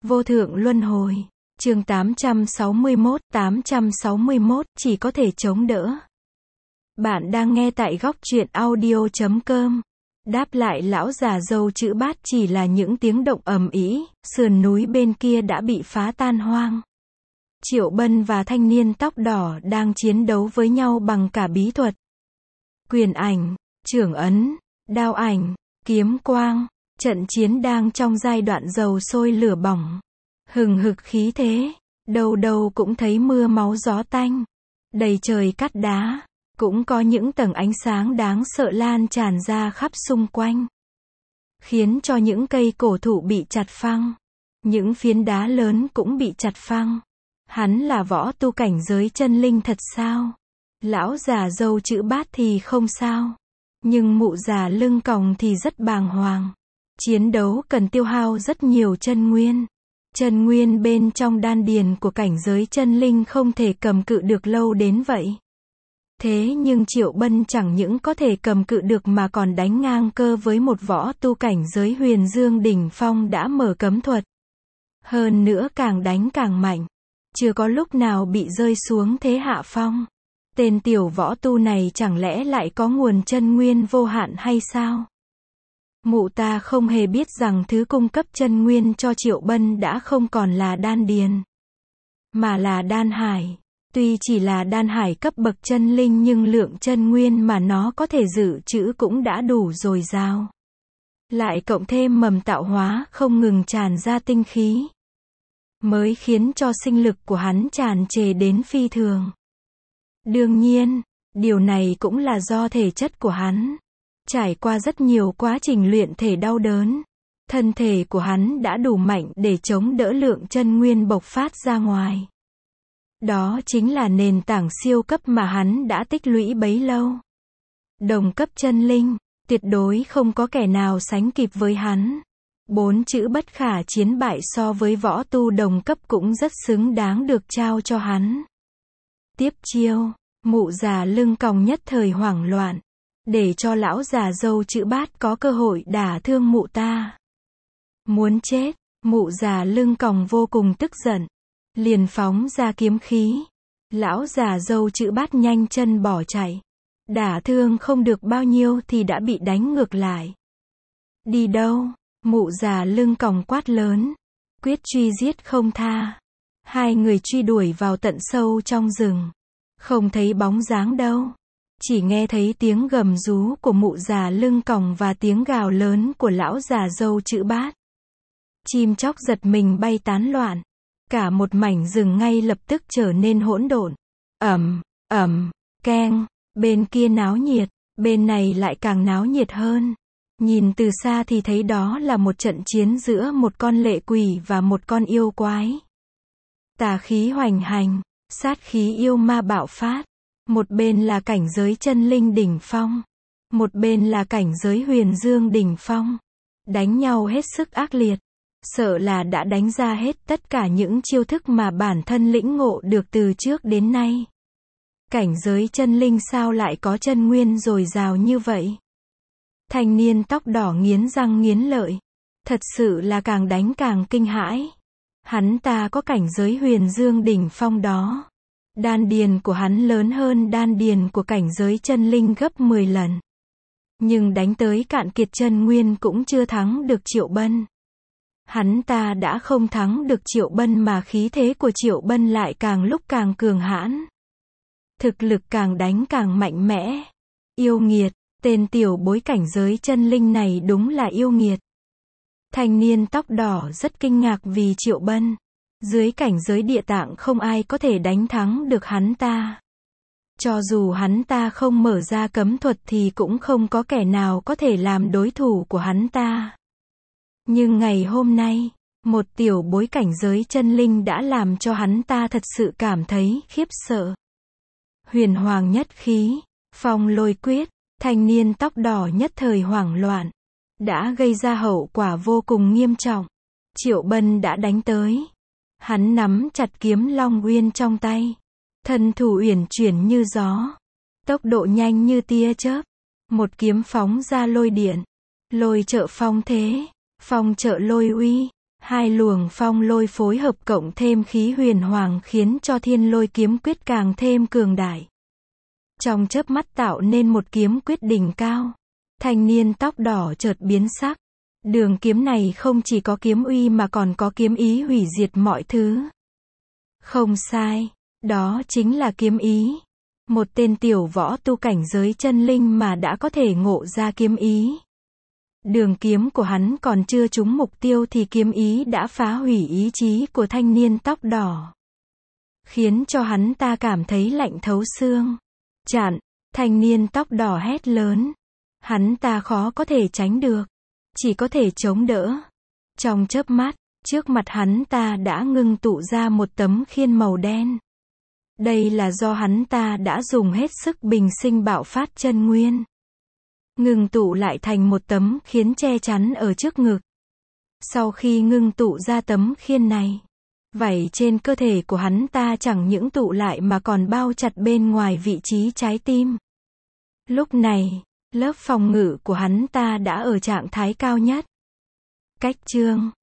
Vô thượng luân hồi. Chương 861, chỉ có thể chống đỡ. Bạn đang nghe tại góc truyện audio.com. Đáp lại lão già dâu chữ bát chỉ là những tiếng động ầm ĩ, sườn núi bên kia đã bị phá tan hoang. Triệu Bân và thanh niên tóc đỏ đang chiến đấu với nhau bằng cả bí thuật. Quyền ảnh, chưởng ấn, đao ảnh, kiếm quang, trận chiến đang trong giai đoạn dầu sôi lửa bỏng. Hừng hực khí thế, đâu đâu cũng thấy mưa máu gió tanh, đầy trời cát đá, cũng có những tầng ánh sáng đáng sợ lan tràn ra khắp xung quanh, khiến cho những cây cổ thụ bị chặt phăng, những phiến đá lớn cũng bị chặt phăng. Hắn là võ tu cảnh giới chân linh thật sao? Lão già dâu chữ bát thì không sao, nhưng mụ già lưng còng thì rất bàng hoàng. Chiến đấu cần tiêu hao rất nhiều chân nguyên. Chân nguyên bên trong đan điền của cảnh giới chân linh không thể cầm cự được lâu đến vậy. Thế nhưng Triệu Bân chẳng những có thể cầm cự được mà còn đánh ngang cơ với một võ tu cảnh giới huyền dương đỉnh phong đã mở cấm thuật. Hơn nữa càng đánh càng mạnh, chưa có lúc nào bị rơi xuống thế hạ phong. Tên tiểu võ tu này chẳng lẽ lại có nguồn chân nguyên vô hạn hay sao? Mụ ta không hề biết rằng thứ cung cấp chân nguyên cho Triệu Bân đã không còn là đan điền, mà là đan hải. Tuy chỉ là đan hải cấp bậc chân linh nhưng lượng chân nguyên mà nó có thể dự trữ cũng đã đủ dồi dào. Lại cộng thêm mầm tạo hóa không ngừng tràn ra tinh khí, mới khiến cho sinh lực của hắn tràn trề đến phi thường. Đương nhiên, điều này cũng là do thể chất của hắn. Trải qua rất nhiều quá trình luyện thể đau đớn, thân thể của hắn đã đủ mạnh để chống đỡ lượng chân nguyên bộc phát ra ngoài. Đó chính là nền tảng siêu cấp mà hắn đã tích lũy bấy lâu. Đồng cấp chân linh, tuyệt đối không có kẻ nào sánh kịp với hắn. 4 chữ bất khả chiến bại so với võ tu đồng cấp cũng rất xứng đáng được trao cho hắn. Tiếp chiêu, mụ già lưng còng nhất thời hoảng loạn, để cho lão già dâu chữ bát có cơ hội đả thương mụ ta. Muốn chết, mụ già lưng còng vô cùng tức giận, liền phóng ra kiếm khí. Lão già dâu chữ bát nhanh chân bỏ chạy, đả thương không được bao nhiêu thì đã bị đánh ngược lại. Đi đâu? Mụ già lưng còng quát lớn, quyết truy giết không tha. Hai người truy đuổi vào tận sâu trong rừng, không thấy bóng dáng đâu. Chỉ nghe thấy tiếng gầm rú của mụ già lưng còng và tiếng gào lớn của lão già dâu chữ bát. Chim chóc giật mình bay tán loạn. Cả một mảnh rừng ngay lập tức trở nên hỗn độn. Keng, bên kia náo nhiệt, bên này lại càng náo nhiệt hơn. Nhìn từ xa thì thấy đó là một trận chiến giữa một con lệ quỷ và một con yêu quái. Tà khí hoành hành, sát khí yêu ma bạo phát. Một bên là cảnh giới chân linh đỉnh phong, một bên là cảnh giới huyền dương đỉnh phong. Đánh nhau hết sức ác liệt, sợ là đã đánh ra hết tất cả những chiêu thức mà bản thân lĩnh ngộ được từ trước đến nay. Cảnh giới chân linh sao lại có chân nguyên dồi dào như vậy? Thanh niên tóc đỏ nghiến răng nghiến lợi, thật sự là càng đánh càng kinh hãi. Hắn ta có cảnh giới huyền dương đỉnh phong đó. Đan điền của hắn lớn hơn đan điền của cảnh giới chân linh gấp 10 lần. Nhưng đánh tới cạn kiệt chân nguyên cũng chưa thắng được Triệu Bân. Hắn ta đã không thắng được Triệu Bân mà khí thế của Triệu Bân lại càng lúc càng cường hãn. Thực lực càng đánh càng mạnh mẽ. Yêu nghiệt, tên tiểu bối cảnh giới chân linh này đúng là yêu nghiệt. Thanh niên tóc đỏ rất kinh ngạc vì Triệu Bân. Dưới cảnh giới địa tạng không ai có thể đánh thắng được hắn ta. Cho dù hắn ta không mở ra cấm thuật thì cũng không có kẻ nào có thể làm đối thủ của hắn ta. Nhưng ngày hôm nay, một tiểu bối cảnh giới chân linh đã làm cho hắn ta thật sự cảm thấy khiếp sợ. Huyền hoàng nhất khí, phong lôi quyết, thanh niên tóc đỏ nhất thời hoảng loạn, đã gây ra hậu quả vô cùng nghiêm trọng. Triệu Bân đã đánh tới. Hắn nắm chặt kiếm Long Uyên trong tay, thân thủ uyển chuyển như gió, tốc độ nhanh như tia chớp, một kiếm phóng ra lôi điện, lôi trợ phong thế, phong trợ lôi uy, Hai luồng phong lôi phối hợp cộng thêm khí huyền hoàng khiến cho thiên lôi kiếm quyết càng thêm cường đại. Trong chớp mắt tạo nên một kiếm quyết đỉnh cao. Thanh niên tóc đỏ chợt biến sắc. Đường kiếm này không chỉ có kiếm uy mà còn có kiếm ý hủy diệt mọi thứ. Không sai, đó chính là kiếm ý. Một tên tiểu võ tu cảnh giới chân linh mà đã có thể ngộ ra kiếm ý. Đường kiếm của hắn còn chưa trúng mục tiêu thì kiếm ý đã phá hủy ý chí của thanh niên tóc đỏ. Khiến cho hắn ta cảm thấy lạnh thấu xương. Chặn, thanh niên tóc đỏ hét lớn. Hắn ta khó có thể tránh được. Chỉ có thể chống đỡ. Trong chớp mắt, trước mặt hắn ta đã ngưng tụ ra một tấm khiên màu đen. Đây là do hắn ta đã dùng hết sức bình sinh bạo phát chân nguyên. Ngưng tụ lại thành một tấm khiên che chắn ở trước ngực. Sau khi ngưng tụ ra tấm khiên này, vảy trên cơ thể của hắn ta chẳng những tụ lại mà còn bao chặt bên ngoài vị trí trái tim. Lúc này, lớp phòng ngự của hắn ta đã ở trạng thái cao nhất. Cách chương